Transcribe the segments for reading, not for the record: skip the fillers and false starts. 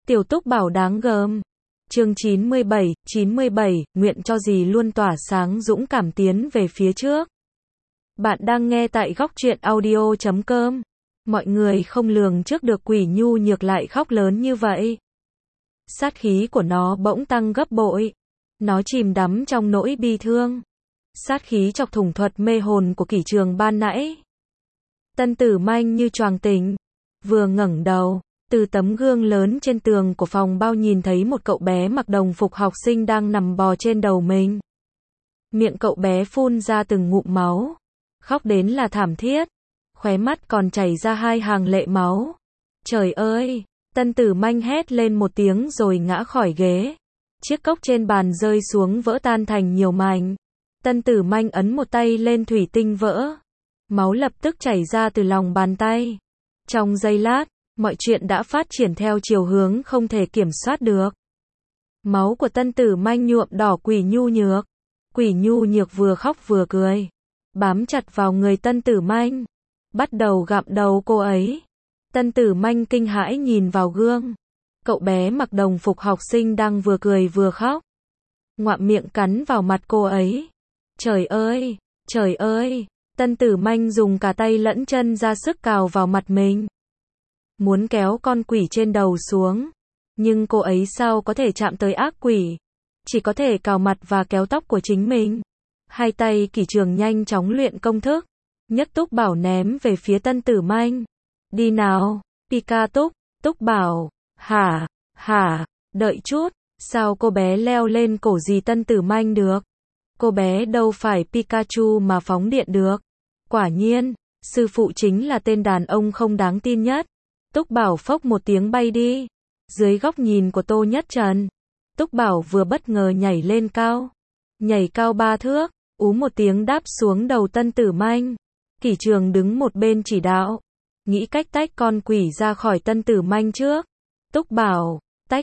Tiểu Túc Bảo đáng gờm. Chương 97, nguyện cho gì luôn tỏa sáng dũng cảm tiến về phía trước. Bạn đang nghe tại Góc Truyện Audio.com. Mọi người không lường trước được Quỷ Nhu Nhược lại khóc lớn như vậy. Sát khí của nó bỗng tăng gấp bội. Nó chìm đắm trong nỗi bi thương. Sát khí chọc thủng thuật mê hồn của Kỷ Trường ban nãy. Tân Tử Manh như choàng tỉnh, vừa ngẩng đầu, từ tấm gương lớn trên tường của phòng bao nhìn thấy một cậu bé mặc đồng phục học sinh đang nằm bò trên đầu mình. Miệng cậu bé phun ra từng ngụm máu, khóc đến là thảm thiết, khóe mắt còn chảy ra hai hàng lệ máu. Trời ơi! Tân Tử Manh hét lên một tiếng rồi ngã khỏi ghế. Chiếc cốc trên bàn rơi xuống vỡ tan thành nhiều mảnh. Tân Tử Manh ấn một tay lên thủy tinh vỡ. Máu lập tức chảy ra từ lòng bàn tay. Trong giây lát, mọi chuyện đã phát triển theo chiều hướng không thể kiểm soát được. Máu của Tân Tử Manh nhuộm đỏ Quỷ Nhu Nhược. Quỷ Nhu Nhược vừa khóc vừa cười, bám chặt vào người Tân Tử Manh, bắt đầu gặm đầu cô ấy. Tân Tử Manh kinh hãi nhìn vào gương. Cậu bé mặc đồng phục học sinh đang vừa cười vừa khóc, ngoạm miệng cắn vào mặt cô ấy. Trời ơi! Trời ơi! Tân Tử Manh dùng cả tay lẫn chân ra sức cào vào mặt mình, muốn kéo con quỷ trên đầu xuống. Nhưng cô ấy sao có thể chạm tới ác quỷ, chỉ có thể cào mặt và kéo tóc của chính mình. Hai tay Kỷ Trường nhanh chóng luyện công thức, nhấc Túc Bảo ném về phía Tân Tử Manh. Đi nào, Pika Túc. Túc Bảo, hả, đợi chút, sao cô bé leo lên cổ dì Tân Tử Manh được? Cô bé đâu phải Pikachu mà phóng điện được. Quả nhiên, sư phụ chính là tên đàn ông không đáng tin nhất. Túc Bảo phốc một tiếng bay đi. Dưới góc nhìn của Tô Nhất Trần, Túc Bảo vừa bất ngờ nhảy lên cao. Nhảy cao 3 thước, ú một tiếng đáp xuống đầu Tân Tử Manh. Kỷ Trường đứng một bên chỉ đạo, nghĩ cách tách con quỷ ra khỏi Tân Tử Manh trước. Túc Bảo, tách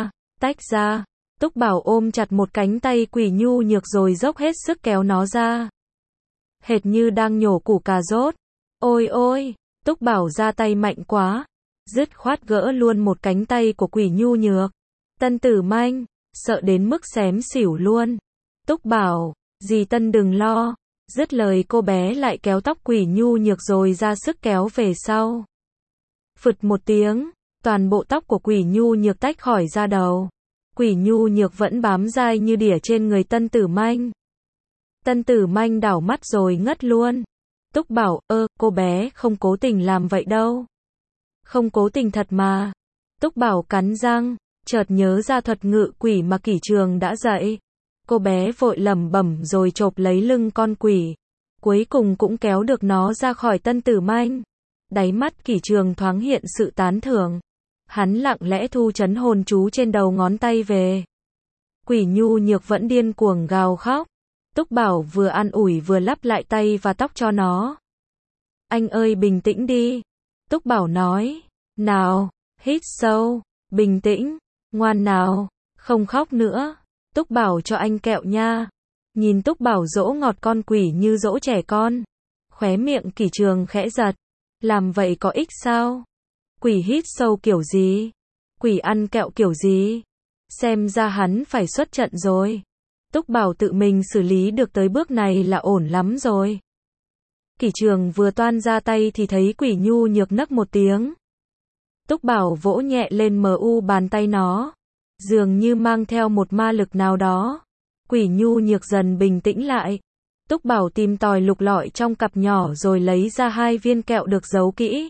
ra. Túc Bảo ôm chặt một cánh tay Quỷ Nhu Nhược rồi dốc hết sức kéo nó ra. Hệt như đang nhổ củ cà rốt. Ôi ôi! Túc Bảo ra tay mạnh quá, dứt khoát gỡ luôn một cánh tay của Quỷ Nhu Nhược. Tân Tử Manh sợ đến mức xém xỉu luôn. Túc Bảo, dì Tân đừng lo. Dứt lời cô bé lại kéo tóc Quỷ Nhu Nhược rồi ra sức kéo về sau. Phụt một tiếng, toàn bộ tóc của Quỷ Nhu Nhược tách khỏi da đầu. Quỷ Nhu Nhược vẫn bám dai như đỉa trên người Tân Tử Manh. Tân Tử Manh đảo mắt rồi ngất luôn. Túc Bảo, cô bé không cố tình làm vậy đâu. Không cố tình thật mà. Túc Bảo cắn răng, chợt nhớ ra thuật ngự quỷ mà Kỷ Trường đã dạy. Cô bé vội lẩm bẩm rồi chộp lấy lưng con quỷ. Cuối cùng cũng kéo được nó ra khỏi Tân Tử Manh. Đáy mắt Kỷ Trường thoáng hiện sự tán thưởng. Hắn lặng lẽ thu trấn hồn chú trên đầu ngón tay về. Quỷ Nhu Nhược vẫn điên cuồng gào khóc. Túc Bảo vừa an ủi vừa lắp lại tay và tóc cho nó. Anh ơi bình tĩnh đi. Túc Bảo nói. Nào, hít sâu, bình tĩnh, ngoan nào, không khóc nữa. Túc Bảo cho anh kẹo nha. Nhìn Túc Bảo dỗ ngọt con quỷ như dỗ trẻ con, khóe miệng Kỷ Trường khẽ giật. Làm vậy có ích sao? Quỷ hít sâu kiểu gì? Quỷ ăn kẹo kiểu gì? Xem ra hắn phải xuất trận rồi. Túc Bảo tự mình xử lý được tới bước này là ổn lắm rồi. Kỷ Trường vừa toan ra tay thì thấy Quỷ Nhu Nhược nấc một tiếng. Túc Bảo vỗ nhẹ lên bàn tay nó, dường như mang theo một ma lực nào đó. Quỷ Nhu Nhược dần bình tĩnh lại. Túc Bảo tìm tòi lục lọi trong cặp nhỏ rồi lấy ra 2 viên kẹo được giấu kỹ.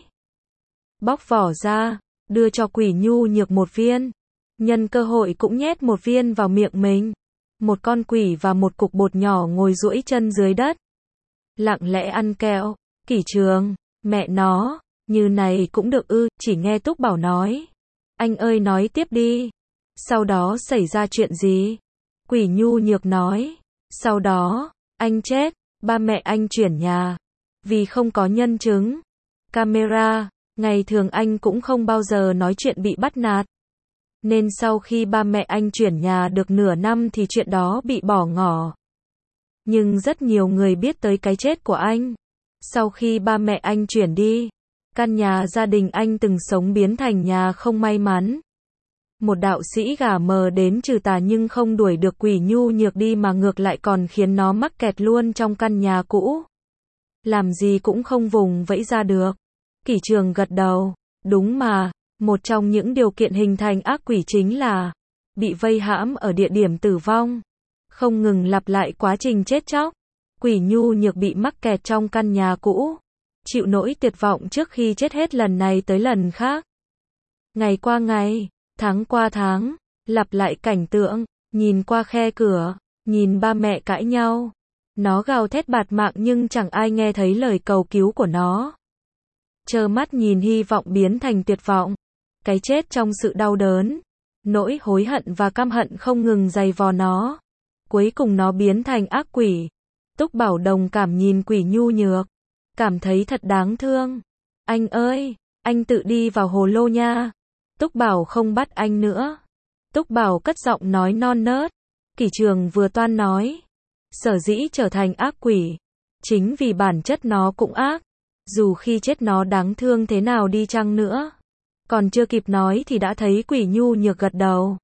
Bóc vỏ ra, đưa cho Quỷ Nhu Nhược một viên. Nhân cơ hội cũng nhét một viên vào miệng mình. Một con quỷ và một cục bột nhỏ ngồi duỗi chân dưới đất, lặng lẽ ăn kẹo. Kỷ Trường, mẹ nó, như này cũng được ư? Chỉ nghe Túc Bảo nói. Anh ơi nói tiếp đi. Sau đó xảy ra chuyện gì? Quỷ Nhu Nhược nói. Sau đó, anh chết, ba mẹ anh chuyển nhà. Vì không có nhân chứng, camera, ngày thường anh cũng không bao giờ nói chuyện bị bắt nạt. Nên sau khi ba mẹ anh chuyển nhà được nửa năm thì chuyện đó bị bỏ ngỏ. Nhưng rất nhiều người biết tới cái chết của anh. Sau khi ba mẹ anh chuyển đi, căn nhà gia đình anh từng sống biến thành nhà không may mắn. Một đạo sĩ gà mờ đến trừ tà nhưng không đuổi được quỷ nhu nhược đi mà ngược lại còn khiến nó mắc kẹt luôn trong căn nhà cũ. Làm gì cũng không vùng vẫy ra được. Kỷ Trường gật đầu. Đúng mà, một trong những điều kiện hình thành ác quỷ chính là bị vây hãm ở địa điểm tử vong. Không ngừng lặp lại quá trình chết chóc. Quỷ nhu nhược bị mắc kẹt trong căn nhà cũ. Chịu nỗi tuyệt vọng trước khi chết hết lần này tới lần khác. Ngày qua ngày, tháng qua tháng, lặp lại cảnh tượng, nhìn qua khe cửa, nhìn ba mẹ cãi nhau. Nó gào thét bạt mạng nhưng chẳng ai nghe thấy lời cầu cứu của nó. Trơ mắt nhìn hy vọng biến thành tuyệt vọng. Cái chết trong sự đau đớn. Nỗi hối hận và căm hận không ngừng giày vò nó. Cuối cùng nó biến thành ác quỷ. Túc Bảo đồng cảm nhìn quỷ nhu nhược. Cảm thấy thật đáng thương. Anh ơi, anh tự đi vào hồ lô nha. Túc Bảo không bắt anh nữa. Túc Bảo cất giọng nói non nớt. Kỷ Trường vừa toan nói. Sở dĩ trở thành ác quỷ. Chính vì bản chất nó cũng ác. Dù khi chết nó đáng thương thế nào đi chăng nữa. Còn chưa kịp nói thì đã thấy quỷ nhu nhược gật đầu.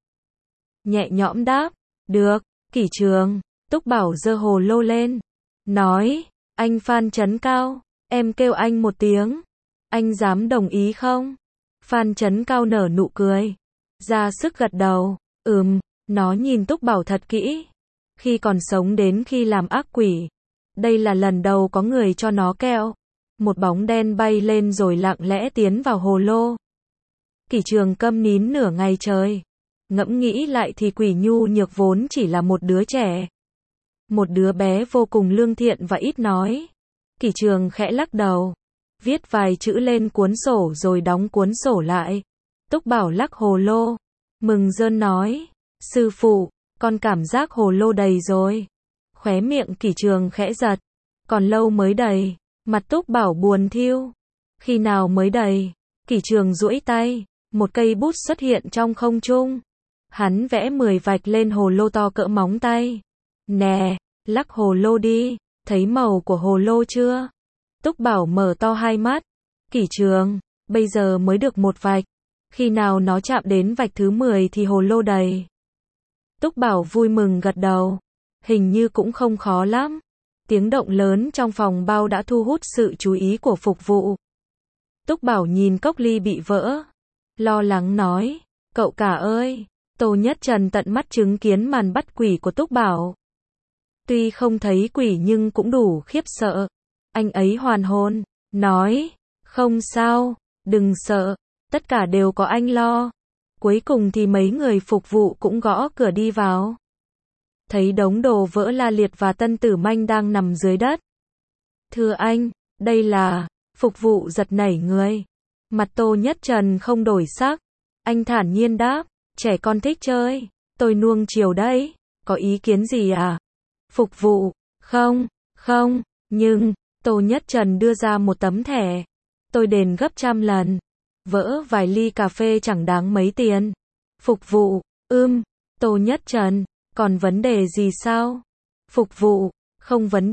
Nhẹ nhõm đáp. Được, Kỷ Trường. Túc Bảo giơ hồ lô lên. Nói, anh Phan Chấn Cao, em kêu anh một tiếng. Anh dám đồng ý không? Phan Chấn Cao nở nụ cười. Ra sức gật đầu. Nó nhìn Túc Bảo thật kỹ. Khi còn sống đến khi làm ác quỷ. Đây là lần đầu có người cho nó kẹo. Một bóng đen bay lên rồi lặng lẽ tiến vào hồ lô. Kỷ Trường câm nín nửa ngày trời. Ngẫm nghĩ lại thì quỷ nhu nhược vốn chỉ là một đứa trẻ. Một đứa bé vô cùng lương thiện và ít nói. Kỷ Trường khẽ lắc đầu. Viết vài chữ lên cuốn sổ rồi đóng cuốn sổ lại. Túc Bảo lắc hồ lô. Mừng rơn nói. Sư phụ, con cảm giác hồ lô đầy rồi. Khóe miệng Kỷ Trường khẽ giật. Còn lâu mới đầy. Mặt Túc Bảo buồn thiu. Khi nào mới đầy? Kỷ Trường duỗi tay. Một cây bút xuất hiện trong không trung. Hắn vẽ 10 vạch lên hồ lô to cỡ móng tay. Nè, lắc hồ lô đi. Thấy màu của hồ lô chưa? Túc Bảo mở to hai mắt. Kỷ Trường, bây giờ mới được một vạch. Khi nào nó chạm đến vạch thứ 10 thì hồ lô đầy. Túc Bảo vui mừng gật đầu. Hình như cũng không khó lắm. Tiếng động lớn trong phòng bao đã thu hút sự chú ý của phục vụ. Túc Bảo nhìn cốc ly bị vỡ. Lo lắng nói. Cậu cả ơi. Tô Nhất Trần tận mắt chứng kiến màn bắt quỷ của Túc Bảo. Tuy không thấy quỷ nhưng cũng đủ khiếp sợ. Anh ấy hoàn hồn. Nói. Không sao. Đừng sợ. Tất cả đều có anh lo. Cuối cùng thì mấy người phục vụ cũng gõ cửa đi vào. Thấy đống đồ vỡ la liệt và Tân Tử Manh đang nằm dưới đất. Thưa anh, đây là... Phục vụ giật nảy người. Mặt Tô Nhất Trần không đổi sắc. Anh thản nhiên đáp. Trẻ con thích chơi. Tôi nuông chiều đấy. Có ý kiến gì à? Phục vụ. Không. Nhưng... Tô Nhất Trần đưa ra một tấm thẻ. Tôi đền gấp 100 lần. Vỡ vài ly cà phê chẳng đáng mấy tiền. Phục vụ. Tô Nhất Trần. Còn vấn đề gì sao? Phục vụ. Không vấn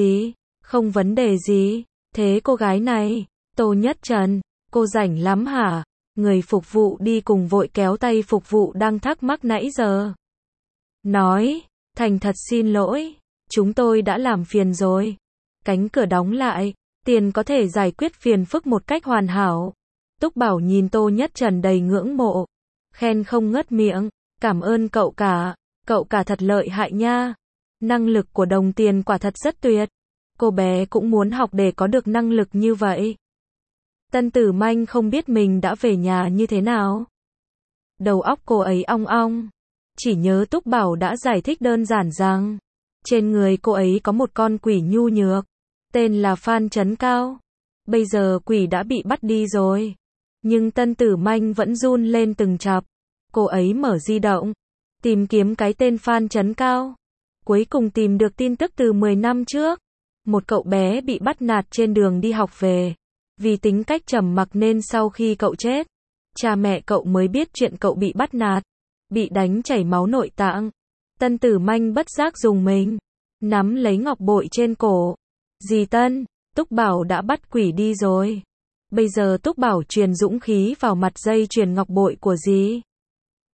đề gì. Thế cô gái này. Tô Nhất Trần. Cô rảnh lắm hả? Người phục vụ đi cùng vội kéo tay phục vụ đang thắc mắc nãy giờ. Nói. Thành thật xin lỗi. Chúng tôi đã làm phiền rồi. Cánh cửa đóng lại. Tiền có thể giải quyết phiền phức một cách hoàn hảo. Túc Bảo nhìn Tô Nhất Trần đầy ngưỡng mộ. Khen không ngớt miệng. Cảm ơn cậu cả. Cậu cả thật lợi hại nha. Năng lực của đồng tiền quả thật rất tuyệt. Cô bé cũng muốn học để có được năng lực như vậy. Tân Tử Manh không biết mình đã về nhà như thế nào. Đầu óc cô ấy ong ong. Chỉ nhớ Túc Bảo đã giải thích đơn giản rằng trên người cô ấy có một con quỷ nhu nhược. Tên là Phan Chấn Cao. Bây giờ quỷ đã bị bắt đi rồi. Nhưng Tân Tử Manh vẫn run lên từng chập. Cô ấy mở di động. Tìm kiếm cái tên Phan Chấn Cao. Cuối cùng tìm được tin tức từ 10 năm trước. Một cậu bé bị bắt nạt trên đường đi học về. Vì tính cách trầm mặc nên sau khi cậu chết, cha mẹ cậu mới biết chuyện cậu bị bắt nạt. Bị đánh chảy máu nội tạng. Tân Tử Manh bất giác dùng mình. Nắm lấy ngọc bội trên cổ. Dì Tân, Túc Bảo đã bắt quỷ đi rồi. Bây giờ Túc Bảo truyền dũng khí vào mặt dây chuyền ngọc bội của dì.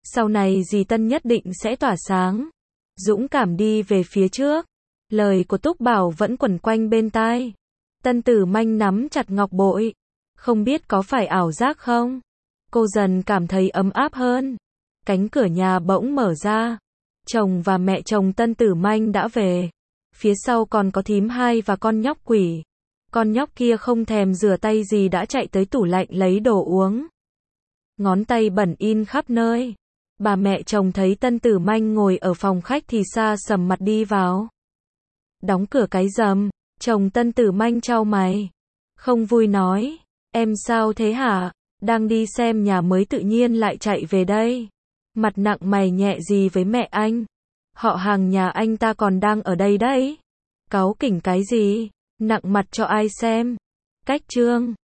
Sau này dì Tân nhất định sẽ tỏa sáng. Dũng cảm đi về phía trước. Lời của Túc Bảo vẫn quẩn quanh bên tai. Tân Tử Manh nắm chặt ngọc bội. Không biết có phải ảo giác không? Cô dần cảm thấy ấm áp hơn. Cánh cửa nhà bỗng mở ra. Chồng và mẹ chồng Tân Tử Manh đã về. Phía sau còn có thím hai và con nhóc quỷ. Con nhóc kia không thèm rửa tay gì đã chạy tới tủ lạnh lấy đồ uống. Ngón tay bẩn in khắp nơi. Bà mẹ chồng thấy Tân Tử Manh ngồi ở phòng khách thì xa sầm mặt đi vào. Đóng cửa cái rầm. Chồng Tân Tử Manh chau mày. Không vui nói. Em sao thế hả? Đang đi xem nhà mới tự nhiên lại chạy về đây. Mặt nặng mày nhẹ gì với mẹ anh? Họ hàng nhà anh ta còn đang ở đây đấy. Cáu kỉnh cái gì? Nặng mặt cho ai xem? Cách trương.